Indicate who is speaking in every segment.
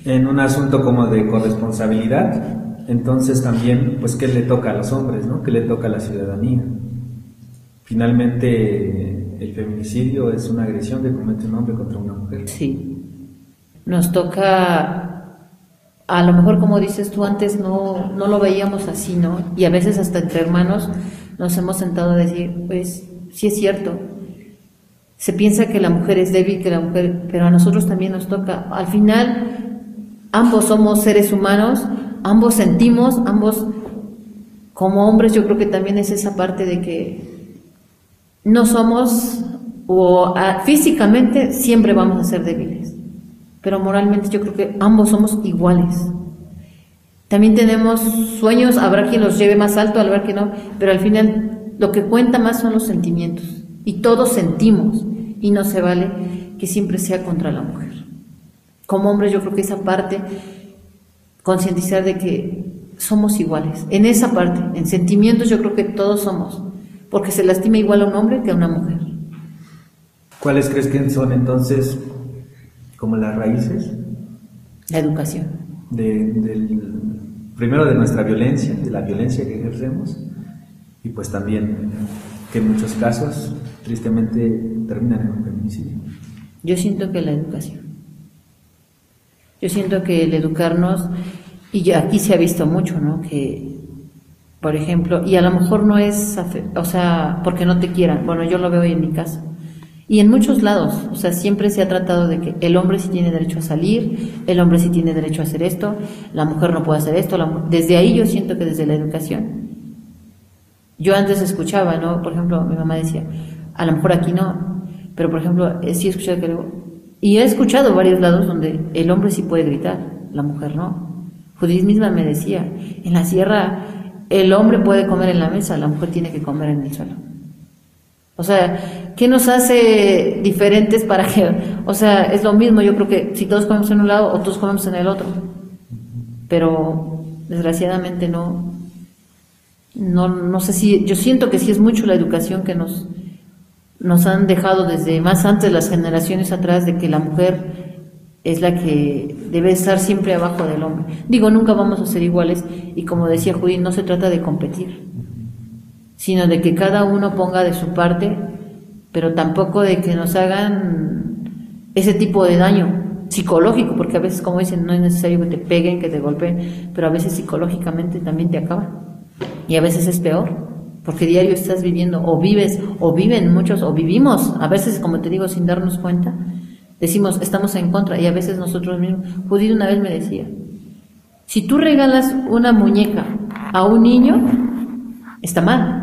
Speaker 1: en un asunto como de corresponsabilidad, entonces también, pues, ¿qué le toca a los hombres, no? ¿Qué le toca a la ciudadanía? Finalmente, el feminicidio es una agresión que comete un hombre contra una mujer.
Speaker 2: Sí. Nos toca, a lo mejor como dices tú, antes no lo veíamos así, ¿no? Y a veces hasta entre hermanos nos hemos sentado a decir, pues, sí es cierto. Se piensa que la mujer es débil, pero a nosotros también nos toca. Al final, ambos somos seres humanos, ambos sentimos, ambos como hombres, yo creo que también es esa parte de que no somos, físicamente siempre vamos a ser débiles, pero moralmente yo creo que ambos somos iguales. También tenemos sueños, habrá quien los lleve más alto, habrá quien no, pero al final lo que cuenta más son los sentimientos, y todos sentimos, y no se vale que siempre sea contra la mujer. Como hombres yo creo que esa parte, concientizar de que somos iguales, en esa parte, en sentimientos yo creo que todos somos, porque se lastima igual a un hombre que a una mujer.
Speaker 1: ¿Cuáles crees que son entonces como las raíces?
Speaker 2: La educación.
Speaker 1: Primero de nuestra violencia, de la violencia que ejercemos, y pues también que en muchos casos tristemente terminan en un feminicidio.
Speaker 2: Yo siento que la educación. Yo siento que el educarnos, y aquí se ha visto mucho, ¿no? Que, por ejemplo, y a lo mejor no es, o sea, porque no te quieran, bueno, yo lo veo en mi casa, y en muchos lados, o sea, siempre se ha tratado de que el hombre sí tiene derecho a salir, el hombre sí tiene derecho a hacer esto, la mujer no puede hacer esto, desde ahí yo siento que desde la educación. Yo antes escuchaba, ¿no? Por ejemplo, mi mamá decía, a lo mejor aquí no, pero por ejemplo, sí he escuchado que y he escuchado varios lados donde el hombre sí puede gritar, la mujer no. Judith misma me decía, en la sierra el hombre puede comer en la mesa, la mujer tiene que comer en el suelo. O sea, ¿qué nos hace diferentes para que, o sea, es lo mismo, yo creo que si todos comemos en un lado o todos comemos en el otro, pero desgraciadamente no sé si, yo siento que sí es mucho la educación que nos han dejado desde más antes las generaciones atrás, de que la mujer es la que debe estar siempre abajo del hombre. Digo, nunca vamos a ser iguales, y como decía Judith, no se trata de competir, sino de que cada uno ponga de su parte, pero tampoco de que nos hagan ese tipo de daño psicológico, porque a veces, como dicen, no es necesario que te peguen, que te golpeen, pero a veces psicológicamente también te acaban, y a veces es peor, porque diario estás viviendo, o vives, o viven muchos, o vivimos, a veces, como te digo, sin darnos cuenta, decimos, estamos en contra, y a veces nosotros mismos. Judith una vez me decía, si tú regalas una muñeca a un niño, está mal,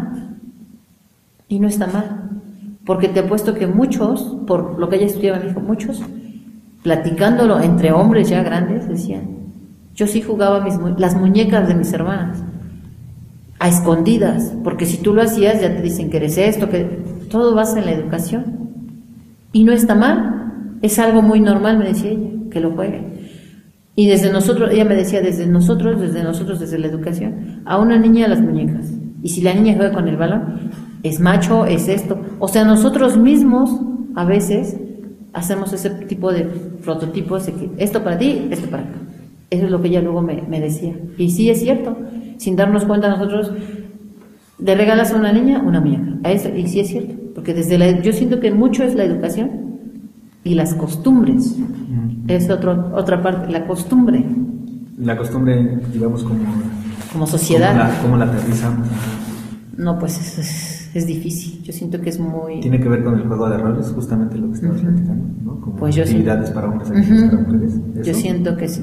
Speaker 2: y no está mal, porque te apuesto que muchos, por lo que ella estudiaba, me dijo, muchos, platicándolo entre hombres ya grandes, decían, yo sí jugaba las muñecas de mis hermanas, a escondidas, porque si tú lo hacías ya te dicen que eres esto, que todo basa en la educación, y no está mal, es algo muy normal, me decía ella, que lo juegue. Y desde nosotros, ella me decía, desde nosotros, desde la educación, a una niña las muñecas, y si la niña juega con el balón, es macho, es esto, o sea, nosotros mismos a veces hacemos ese tipo de prototipos de que esto para ti, esto para acá. Eso es lo que ella luego me decía, y sí es cierto, sin darnos cuenta nosotros, le regalas a una niña una muñeca, y sí es cierto, porque yo siento que mucho es la educación y las costumbres, es otra parte, la costumbre,
Speaker 1: digamos,
Speaker 2: como sociedad,
Speaker 1: ¿cómo la aterrizamos?
Speaker 2: No, pues es difícil, yo siento que es muy...
Speaker 1: Tiene que ver con el juego de roles, justamente lo que estabas platicando, ¿no? Como
Speaker 2: pues
Speaker 1: actividades para hombres, actividades para mujeres. ¿Eso?
Speaker 2: Yo siento que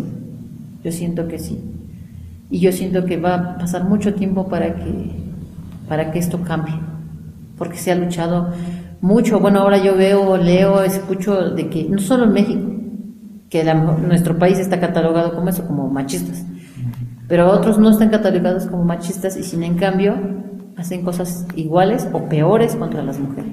Speaker 2: sí, y yo siento que va a pasar mucho tiempo para que esto cambie, porque se ha luchado mucho. Bueno, ahora yo veo, leo, escucho de que no solo en México, que nuestro país está catalogado como eso, como machistas, pero otros no están catalogados como machistas, y sin en cambio hacen cosas iguales o peores contra las mujeres.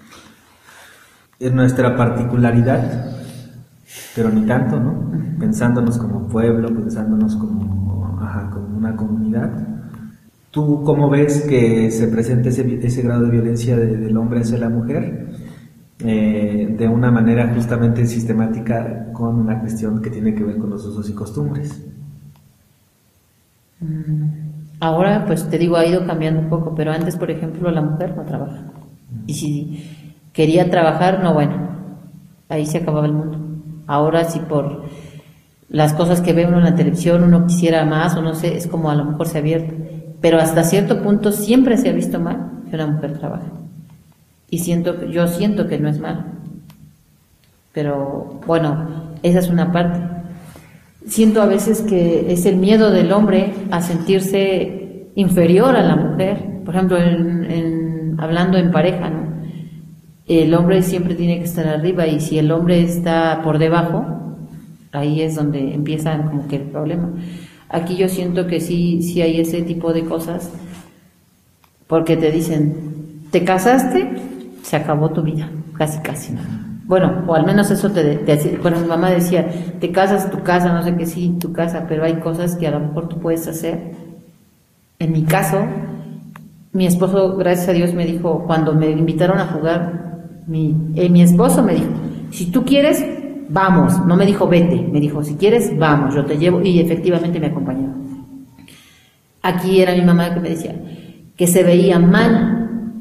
Speaker 1: En nuestra particularidad, pero ni tanto, ¿no? Pensándonos como pueblo, pensándonos como una comunidad, ¿tú cómo ves que se presenta ese grado de violencia del hombre hacia la mujer? de una manera justamente sistemática con una cuestión que tiene que ver con los usos y costumbres.
Speaker 2: Ahora, pues te digo, ha ido cambiando un poco, pero antes, por ejemplo, la mujer no trabaja. Y si quería trabajar, no, bueno, ahí se acababa el mundo. Ahora, si por las cosas que ve uno en la televisión uno quisiera más, o no sé, es como a lo mejor se advierte. Pero hasta cierto punto siempre se ha visto mal que una mujer trabaje. Y yo siento que no es malo. Pero bueno, esa es una parte. Siento a veces que es el miedo del hombre a sentirse inferior a la mujer. Por ejemplo, hablando en pareja, ¿no? El hombre siempre tiene que estar arriba, y si el hombre está por debajo, ahí es donde empieza como que el problema. Aquí yo siento que sí hay ese tipo de cosas, porque te dicen, te casaste, se acabó tu vida, casi, ¿no? Bueno, o al menos eso bueno, mi mamá decía, te casas, tu casa, no sé qué, sí, tu casa, pero hay cosas que a lo mejor tú puedes hacer. En mi caso, mi esposo, gracias a Dios, me dijo, cuando me invitaron a jugar, mi esposo me dijo, si tú quieres, vamos. No me dijo vete, me dijo, si quieres, vamos, yo te llevo, y efectivamente me acompañó. Aquí era mi mamá que me decía que se veía mal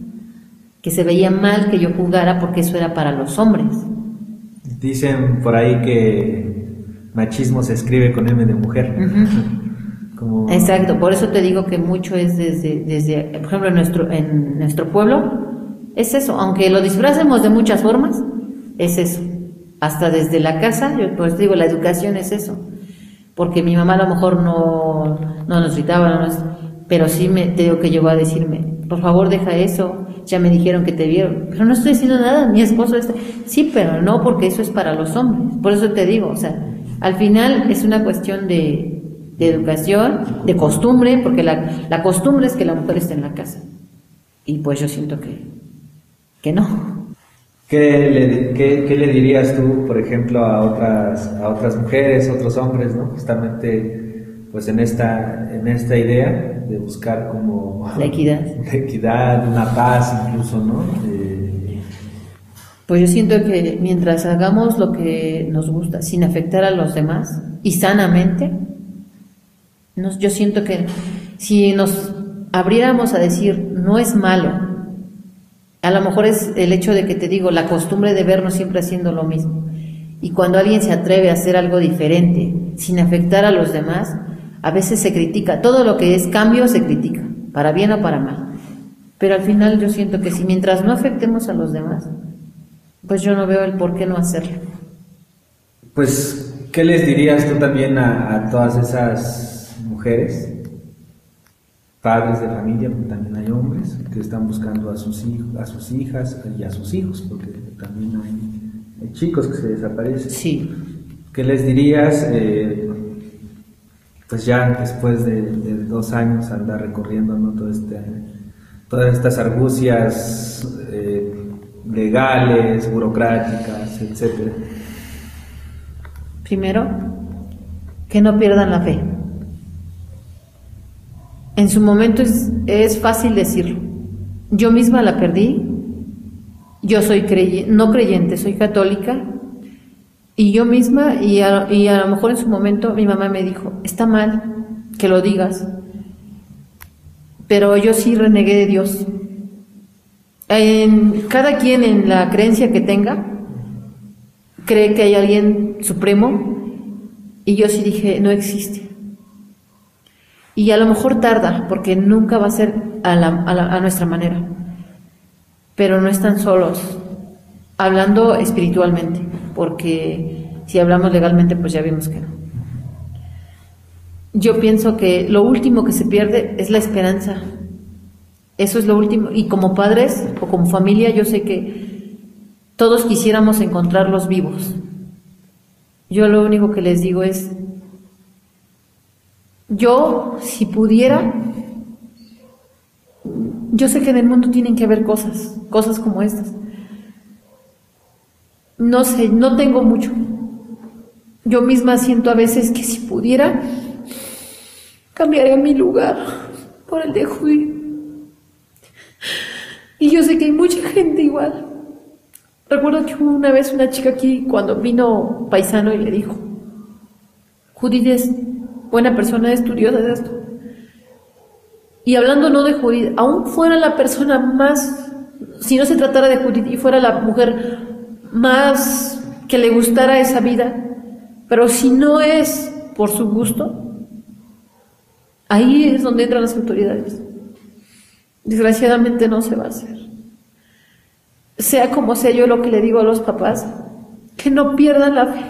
Speaker 2: que yo jugara, porque eso era para los hombres.
Speaker 1: Dicen por ahí que machismo se escribe con M de mujer. Como... Exacto,
Speaker 2: por eso te digo que mucho es desde por ejemplo, en nuestro pueblo, es eso, aunque lo disfracemos de muchas formas, es eso. Hasta desde la casa, yo pues digo, la educación es eso. Porque mi mamá a lo mejor no nos gritaba, pero sí te digo que llegó a decirme, por favor deja eso, ya me dijeron que te vieron, pero no estoy diciendo nada, mi esposo sí, pero no, porque eso es para los hombres. Por eso te digo, o sea, al final es una cuestión de educación, de costumbre, porque la costumbre es que la mujer esté en la casa. Y pues yo siento que no.
Speaker 1: ¿Qué le dirías tú, por ejemplo, a otras mujeres, otros hombres, ¿no? Justamente, pues en esta idea de buscar como
Speaker 2: la
Speaker 1: equidad, una paz incluso, ¿no?
Speaker 2: Pues yo siento que mientras hagamos lo que nos gusta, sin afectar a los demás y sanamente, yo siento que si nos abriéramos a decir no es malo, a lo mejor es el hecho de que te digo, la costumbre de vernos siempre haciendo lo mismo. Y cuando alguien se atreve a hacer algo diferente, sin afectar a los demás, a veces se critica. Todo lo que es cambio se critica, para bien o para mal. Pero al final yo siento que si mientras no afectemos a los demás, pues yo no veo el por qué no hacerlo.
Speaker 1: Pues, ¿qué les dirías tú también a todas esas mujeres? Padres de familia, porque también hay hombres que están buscando a sus hijas y a sus hijos, porque también hay chicos que se desaparecen.
Speaker 2: Sí.
Speaker 1: ¿Qué les dirías, pues ya después de 2 años andar recorriendo, ¿no? Todas estas argucias legales, burocráticas, etcétera?
Speaker 2: Primero, que no pierdan la fe. En su momento es fácil decirlo. Yo misma la perdí. Yo soy no creyente, soy católica. Y yo misma, y a lo mejor en su momento mi mamá me dijo, está mal que lo digas, pero yo sí renegué de Dios. Cada quien en la creencia que tenga, cree que hay alguien supremo, y yo sí dije, no existe. Y a lo mejor tarda, porque nunca va a ser a nuestra manera. Pero no están solos, hablando espiritualmente, porque si hablamos legalmente, pues ya vimos que no. Yo pienso que lo último que se pierde es la esperanza. Eso es lo último. Y como padres o como familia, yo sé que todos quisiéramos encontrarlos vivos. Yo lo único que les digo es, yo, si pudiera, yo sé que en el mundo tienen que haber cosas como estas. No sé, no tengo mucho. Yo misma siento a veces que si pudiera, cambiaría mi lugar por el de Judith. Y yo sé que hay mucha gente igual.
Speaker 3: Recuerdo que una vez una chica aquí, cuando vino paisano y le dijo, Judith es buena persona, estudiosa de esto. Y hablando no de Judith, aún fuera la persona más, si no se tratara de Judith y fuera la mujer más que le gustara esa vida, pero si no es por su gusto, ahí es donde entran las autoridades. Desgraciadamente no se va a hacer. Sea como sea, yo lo que le digo a los papás, que no pierdan la fe.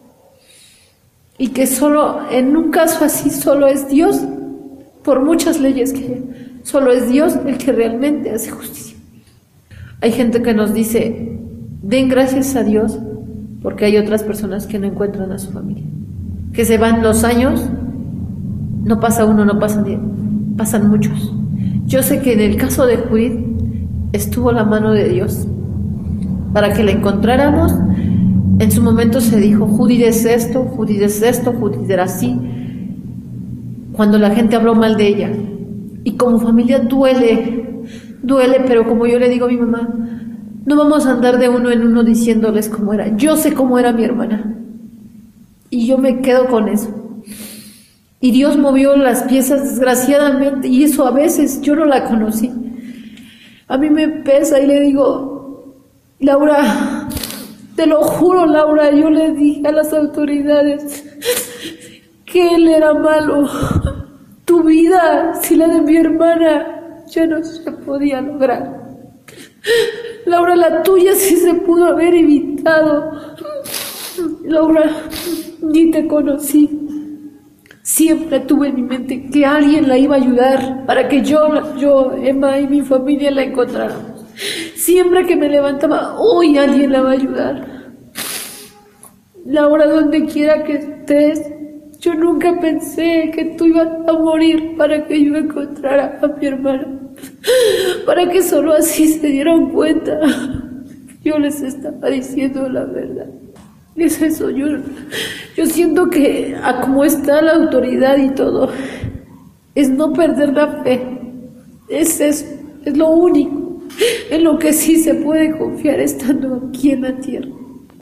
Speaker 3: Y que solo, en un caso así, solo es Dios, por muchas leyes que hay, solo es Dios el que realmente hace justicia. Hay gente que nos dice, den gracias a Dios, porque hay otras personas que no encuentran a su familia. Que se van los años, no pasa uno, no pasa 10, pasan muchos. Yo sé que en el caso de Judith estuvo la mano de Dios para que la encontráramos. En su momento se dijo, Judith es esto, Judith es esto, Judith era así, cuando la gente habló mal de ella. Y como familia duele, pero como yo le digo a mi mamá, no vamos a andar de uno en uno diciéndoles cómo era. Yo sé cómo era mi hermana y yo me quedo con eso. Y Dios movió las piezas desgraciadamente, y eso a veces yo no la conocí. A mí me pesa y le digo, Laura, te lo juro, Laura, yo le dije a las autoridades que él era malo. Tu vida, si la de mi hermana, ya no se podía lograr. Laura, la tuya sí se pudo haber evitado. Laura, ni te conocí. Siempre tuve en mi mente que alguien la iba a ayudar para que yo, Emma y mi familia la encontráramos. Siempre que me levantaba, hoy alguien la va a ayudar. Laura, donde quiera que estés, yo nunca pensé que tú ibas a morir para que yo encontrara a mi hermana. Para que solo así se dieran cuenta. Yo les estaba diciendo la verdad. Es eso, yo siento que a como está la autoridad y todo, es no perder la fe. Es eso, es lo único en lo que sí se puede confiar estando aquí en la tierra.